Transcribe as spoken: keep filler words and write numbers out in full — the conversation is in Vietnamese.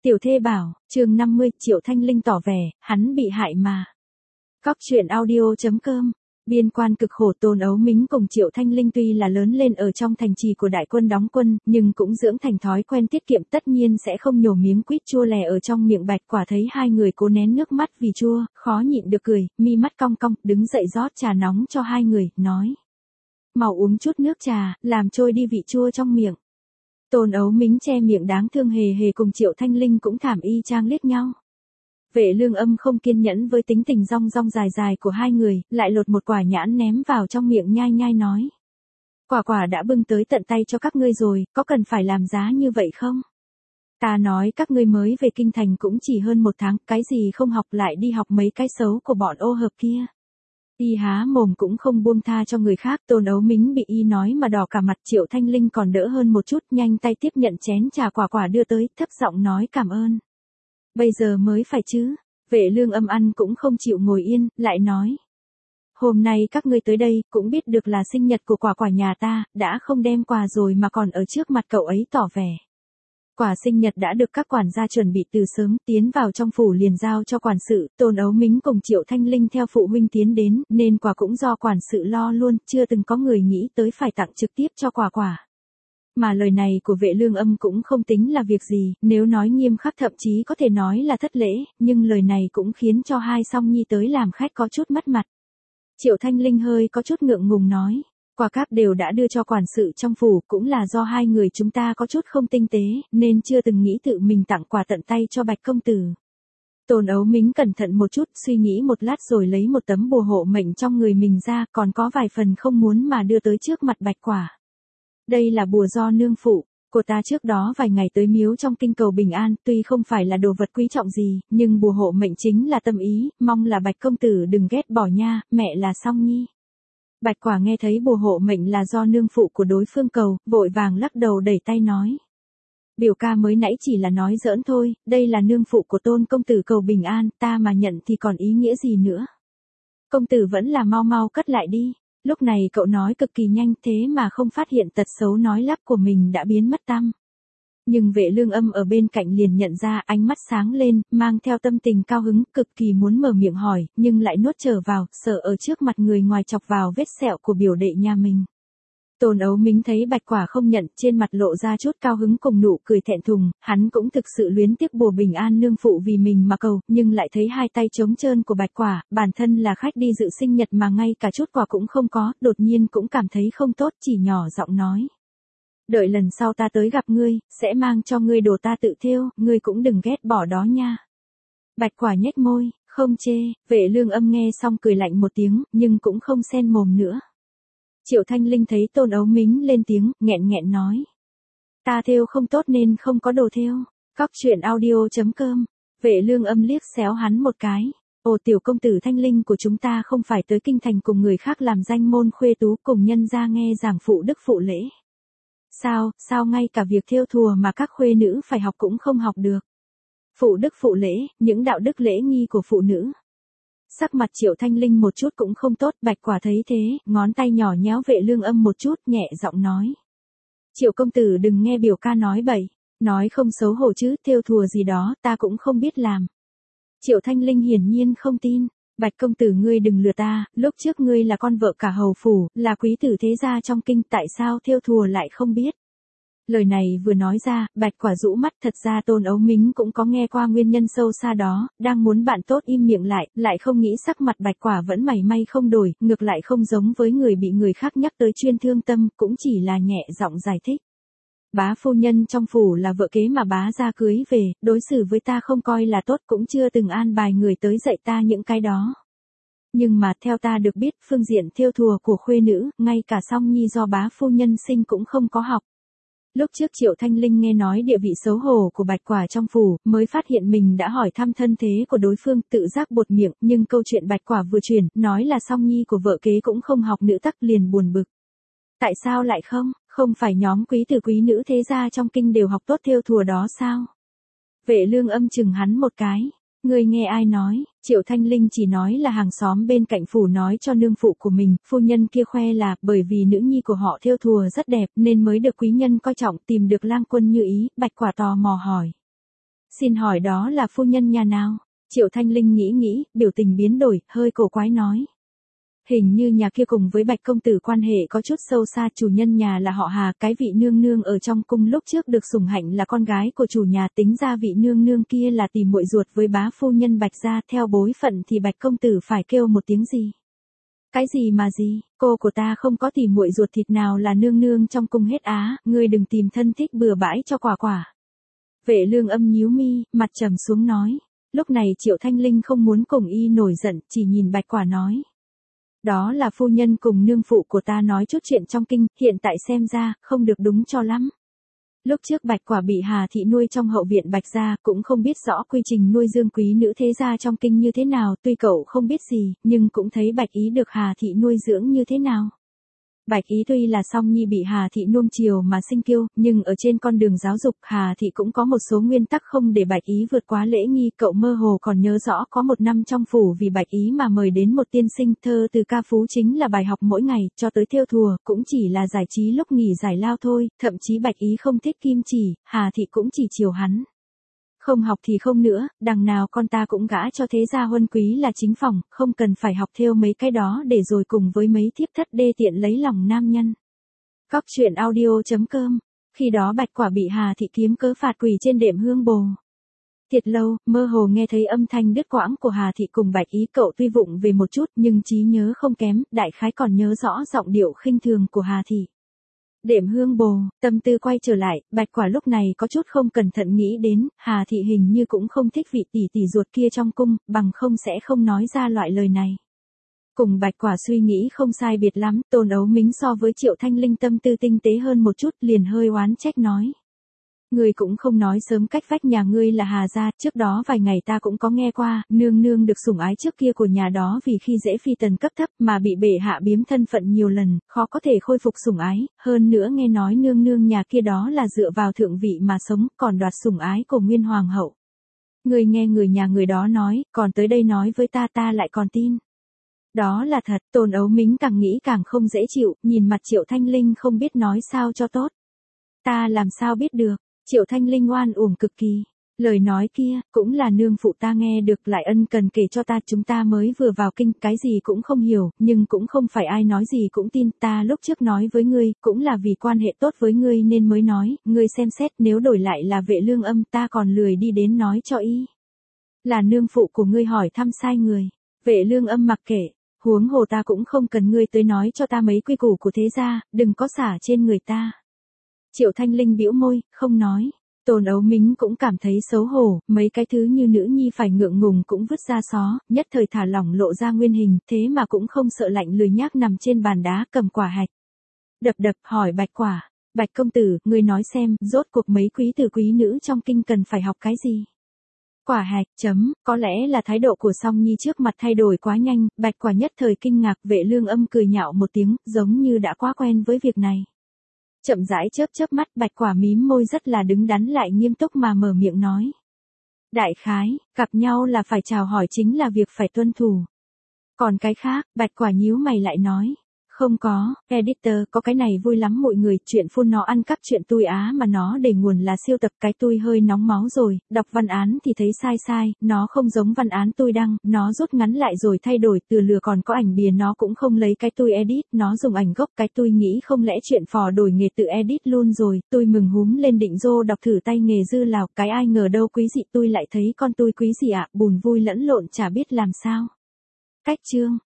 Tiểu thê bảo, chương năm mươi, Triệu Thanh Linh tỏ vẻ, hắn bị hại mà. Cóc truyện audio chấm com. Biên quan cực khổ Tôn Ấu Mính cùng Triệu Thanh Linh tuy là lớn lên ở trong thành trì của đại quân đóng quân, nhưng cũng dưỡng thành thói quen tiết kiệm, tất nhiên sẽ không nhổ miếng quýt chua lè ở trong miệng. Bạch Quả thấy hai người cố nén nước mắt vì chua, khó nhịn được cười, mi mắt cong cong, đứng dậy rót trà nóng cho hai người, nói: mau uống chút nước trà, làm trôi đi vị chua trong miệng. Tôn Ấu Mính che miệng đáng thương hề hề cùng Triệu Thanh Linh cũng thảm y chang liếc nhau. Vệ Lương Âm không kiên nhẫn với tính tình rong rong dài dài của hai người, lại lột một quả nhãn ném vào trong miệng nhai nhai nói: Quả Quả đã bưng tới tận tay cho các ngươi rồi, có cần phải làm giá như vậy không? Ta nói các ngươi mới về kinh thành cũng chỉ hơn một tháng, cái gì không học lại đi học mấy cái xấu của bọn ô hợp kia. Y há mồm cũng không buông tha cho người khác. Tôn Ấu Mính bị y nói mà đỏ cả mặt. Triệu Thanh Linh còn đỡ hơn một chút, nhanh tay tiếp nhận chén trà Quả Quả đưa tới, thấp giọng nói cảm ơn. Bây giờ mới phải chứ. Vệ Lương Âm ăn cũng không chịu ngồi yên, lại nói: hôm nay các ngươi tới đây, cũng biết được là sinh nhật của Quả Quả nhà ta, đã không đem quà rồi mà còn ở trước mặt cậu ấy tỏ vẻ. Quà sinh nhật đã được các quản gia chuẩn bị từ sớm, tiến vào trong phủ liền giao cho quản sự. Tôn Ấu Mính cùng Triệu Thanh Linh theo phụ huynh tiến đến, nên quà cũng do quản sự lo luôn, chưa từng có người nghĩ tới phải tặng trực tiếp cho Quả Quả. Mà lời này của Vệ Lương Âm cũng không tính là việc gì, nếu nói nghiêm khắc thậm chí có thể nói là thất lễ, nhưng lời này cũng khiến cho hai song nhi tới làm khách có chút mất mặt. Triệu Thanh Linh hơi có chút ngượng ngùng nói: quà cáp đều đã đưa cho quản sự trong phủ, cũng là do hai người chúng ta có chút không tinh tế, nên chưa từng nghĩ tự mình tặng quà tận tay cho Bạch công tử. Tôn Ấu Mính cẩn thận một chút, suy nghĩ một lát rồi lấy một tấm bùa hộ mệnh trong người mình ra, còn có vài phần không muốn mà đưa tới trước mặt Bạch Quả. Đây là bùa do nương phụ của ta trước đó vài ngày tới miếu trong kinh cầu bình an, tuy không phải là đồ vật quý trọng gì, nhưng bùa hộ mệnh chính là tâm ý, mong là Bạch công tử đừng ghét bỏ nha, mẹ là Song Nhi. Bạch Quả nghe thấy bùa hộ mệnh là do nương phụ của đối phương cầu, vội vàng lắc đầu đẩy tay nói: biểu ca mới nãy chỉ là nói giỡn thôi, đây là nương phụ của Tôn công tử cầu bình an, ta mà nhận thì còn ý nghĩa gì nữa. Công tử vẫn là mau mau cất lại đi. Lúc này cậu nói cực kỳ nhanh, thế mà không phát hiện tật xấu nói lắp của mình đã biến mất tăm. Nhưng Vệ Lương Âm ở bên cạnh liền nhận ra, ánh mắt sáng lên, mang theo tâm tình cao hứng, cực kỳ muốn mở miệng hỏi, nhưng lại nuốt trở vào, sợ ở trước mặt người ngoài chọc vào vết sẹo của biểu đệ nhà mình. Tôn Ấu Mính thấy Bạch Quả không nhận, trên mặt lộ ra chút cao hứng cùng nụ cười thẹn thùng, hắn cũng thực sự luyến tiếc bùa bình an nương phụ vì mình mà cầu, nhưng lại thấy hai tay trống trơn của Bạch Quả, bản thân là khách đi dự sinh nhật mà ngay cả chút quà cũng không có, đột nhiên cũng cảm thấy không tốt, chỉ nhỏ giọng nói: đợi lần sau ta tới gặp ngươi, sẽ mang cho ngươi đồ ta tự thêu, ngươi cũng đừng ghét bỏ đó nha. Bạch Quả nhếch môi, không chê. Vệ Lương Âm nghe xong cười lạnh một tiếng, nhưng cũng không xen mồm nữa. Triệu Thanh Linh thấy Tôn Ấu Mính lên tiếng, nghẹn nghẹn nói: ta thêu không tốt nên không có đồ thêu. Cóc truyện audio chấm com. Vệ Lương Âm liếc xéo hắn một cái: ồ, tiểu công tử Thanh Linh của chúng ta không phải tới kinh thành cùng người khác làm danh môn khuê tú, cùng nhân gia nghe giảng phụ đức phụ lễ. Sao, sao ngay cả việc thêu thùa mà các khuê nữ phải học cũng không học được. Phụ đức phụ lễ, những đạo đức lễ nghi của phụ nữ. Sắc mặt Triệu Thanh Linh một chút cũng không tốt. Bạch Quả thấy thế, ngón tay nhỏ nhéo Vệ Lương Âm một chút, nhẹ giọng nói: Triệu công tử đừng nghe biểu ca nói bậy, nói không xấu hổ chứ, thêu thùa gì đó, ta cũng không biết làm. Triệu Thanh Linh hiển nhiên không tin. Bạch công tử ngươi đừng lừa ta, lúc trước ngươi là con vợ cả hầu phủ, là quý tử thế gia trong kinh, tại sao thêu thùa lại không biết. Lời này vừa nói ra, Bạch Quả rũ mắt, thật ra Tôn Ấu Mính cũng có nghe qua nguyên nhân sâu xa đó, đang muốn bạn tốt im miệng lại, lại không nghĩ sắc mặt Bạch Quả vẫn mảy may không đổi, ngược lại không giống với người bị người khác nhắc tới chuyên thương tâm, cũng chỉ là nhẹ giọng giải thích. Bá phu nhân trong phủ là vợ kế mà bá gia cưới về, đối xử với ta không coi là tốt, cũng chưa từng an bài người tới dạy ta những cái đó. Nhưng mà theo ta được biết, phương diện thêu thùa của khuê nữ, ngay cả Song Nhi do bá phu nhân sinh cũng không có học. Lúc trước Triệu Thanh Linh nghe nói địa vị xấu hổ của Bạch Quả trong phủ, mới phát hiện mình đã hỏi thăm thân thế của đối phương, tự giác buột miệng, nhưng câu chuyện Bạch Quả vừa chuyển, nói là Song Nhi của vợ kế cũng không học nữ tắc, liền buồn bực. Tại sao lại không, không phải nhóm quý tử quý nữ thế gia trong kinh đều học tốt thêu thùa đó sao? Vệ Lương Âm chừng hắn một cái: ngươi nghe ai nói? Triệu Thanh Linh chỉ nói là hàng xóm bên cạnh phủ nói cho nương phụ của mình, phu nhân kia khoe là bởi vì nữ nhi của họ thêu thùa rất đẹp nên mới được quý nhân coi trọng, tìm được lang quân như ý. Bạch Quả tò mò hỏi: Xin hỏi đó là phu nhân nhà nào? Triệu Thanh Linh nghĩ nghĩ, biểu tình biến đổi, hơi cổ quái nói. Hình như nhà kia cùng với Bạch công tử quan hệ có chút sâu xa, chủ nhân nhà là họ Hà, cái vị nương nương ở trong cung lúc trước được sủng hạnh là con gái của chủ nhà, tính ra vị nương nương kia là tỷ muội ruột với bá phu nhân Bạch gia, theo bối phận thì Bạch công tử phải kêu một tiếng gì? Cái gì mà gì, cô của ta không có tỷ muội ruột thịt nào là nương nương trong cung hết á, ngươi đừng tìm thân thích bừa bãi cho quả quả. Vệ Lương Âm nhíu mi, mặt trầm xuống nói. Lúc này Triệu Thanh Linh không muốn cùng y nổi giận, chỉ nhìn Bạch Quả nói. Đó là phu nhân cùng nương phụ của ta nói chút chuyện trong kinh, hiện tại xem ra, không được đúng cho lắm. Lúc trước Bạch Quả bị Hà thị nuôi trong hậu viện Bạch gia, cũng không biết rõ quy trình nuôi dương quý nữ thế gia trong kinh như thế nào, tuy cậu không biết gì, nhưng cũng thấy Bạch ý được Hà thị nuôi dưỡng như thế nào. Bạch ý tuy là song nhi bị Hà thị nuông chiều mà sinh kiêu, nhưng ở trên con đường giáo dục Hà thị cũng có một số nguyên tắc không để Bạch ý vượt quá lễ nghi. Cậu mơ hồ còn nhớ rõ có một năm trong phủ vì Bạch ý mà mời đến một tiên sinh, thơ từ ca phú chính là bài học mỗi ngày, cho tới thêu thùa, cũng chỉ là giải trí lúc nghỉ giải lao thôi, thậm chí Bạch ý không thích kim chỉ, Hà thị cũng chỉ chiều hắn. Không học thì không nữa, đằng nào con ta cũng gả cho thế gia huân quý là chính phòng, không cần phải học theo mấy cái đó để rồi cùng với mấy thiếp thất đê tiện lấy lòng nam nhân. Cóc truyện audio chấm com. Khi đó Bạch Quả bị Hà thị kiếm cớ phạt quỳ trên đệm hương bồ. Thiệt lâu, mơ hồ nghe thấy âm thanh đứt quãng của Hà thị cùng Bạch ý, cậu tuy vụng về một chút nhưng trí nhớ không kém, đại khái còn nhớ rõ giọng điệu khinh thường của Hà thị. Đệm hương bồ, tâm tư quay trở lại, Bạch Quả lúc này có chút không cẩn thận nghĩ đến, Hà thị hình như cũng không thích vị tỷ tỷ ruột kia trong cung, bằng không sẽ không nói ra loại lời này. Cùng Bạch Quả suy nghĩ không sai biệt lắm, Tôn Ấu Mính so với Triệu Thanh Linh tâm tư tinh tế hơn một chút, liền hơi oán trách nói. Ngươi cũng không nói sớm cách vách nhà ngươi là Hà gia, trước đó vài ngày ta cũng có nghe qua, nương nương được sủng ái trước kia của nhà đó vì khi dễ phi tần cấp thấp mà bị bệ hạ biếm thân phận nhiều lần, khó có thể khôi phục sủng ái, hơn nữa nghe nói nương nương nhà kia đó là dựa vào thượng vị mà sống, còn đoạt sủng ái của nguyên hoàng hậu. Ngươi nghe người nhà người đó nói, còn tới đây nói với ta ta lại còn tin. Đó là thật, Tôn Ấu Mính càng nghĩ càng không dễ chịu, nhìn mặt Triệu Thanh Linh không biết nói sao cho tốt. Ta làm sao biết được? Triệu Thanh Linh oan uổng cực kỳ. Lời nói kia, cũng là nương phụ ta nghe được lại ân cần kể cho ta, chúng ta mới vừa vào kinh, cái gì cũng không hiểu, nhưng cũng không phải ai nói gì cũng tin, ta lúc trước nói với ngươi, cũng là vì quan hệ tốt với ngươi nên mới nói, ngươi xem xét nếu đổi lại là Vệ Lương Âm ta còn lười đi đến nói cho y. Là nương phụ của ngươi hỏi thăm sai người, Vệ Lương Âm mặc kệ, huống hồ ta cũng không cần ngươi tới nói cho ta mấy quy củ của thế gia, đừng có xả trên người ta. Triệu Thanh Linh bĩu môi, không nói. Tôn Ấu Mính cũng cảm thấy xấu hổ, mấy cái thứ như nữ nhi phải ngượng ngùng cũng vứt ra xó, nhất thời thả lỏng lộ ra nguyên hình, thế mà cũng không sợ lạnh lười nhác nằm trên bàn đá cầm quả hạch. Đập đập hỏi Bạch Quả, Bạch công tử, ngươi nói xem, rốt cuộc mấy quý tử quý nữ trong kinh cần phải học cái gì? Quả hạch, chấm, có lẽ là thái độ của Song Nhi trước mặt thay đổi quá nhanh, Bạch Quả nhất thời kinh ngạc, Vệ Lương Âm cười nhạo một tiếng, giống như đã quá quen với việc này. Chậm rãi chớp chớp mắt, Bạch Quả mím môi rất là đứng đắn lại nghiêm túc mà mở miệng nói. Đại khái, gặp nhau là phải chào hỏi chính là việc phải tuân thủ. Còn cái khác, Bạch Quả nhíu mày lại nói. Không có, editor, có cái này vui lắm mọi người, chuyện phun nó ăn cắp chuyện tui á mà nó để nguồn là siêu tập, cái tui hơi nóng máu rồi, đọc văn án thì thấy sai sai, nó không giống văn án tui đăng, nó rút ngắn lại rồi thay đổi, từ lừa còn có ảnh bìa nó cũng không lấy cái tui edit, nó dùng ảnh gốc, cái tui nghĩ không lẽ chuyện phò đổi nghề tự edit luôn rồi, tui mừng húm lên định rô đọc thử tay nghề dư lào, cái ai ngờ đâu quý dị tui lại thấy con tui quý gì ạ, à, bùn vui lẫn lộn chả biết làm sao. Cách chương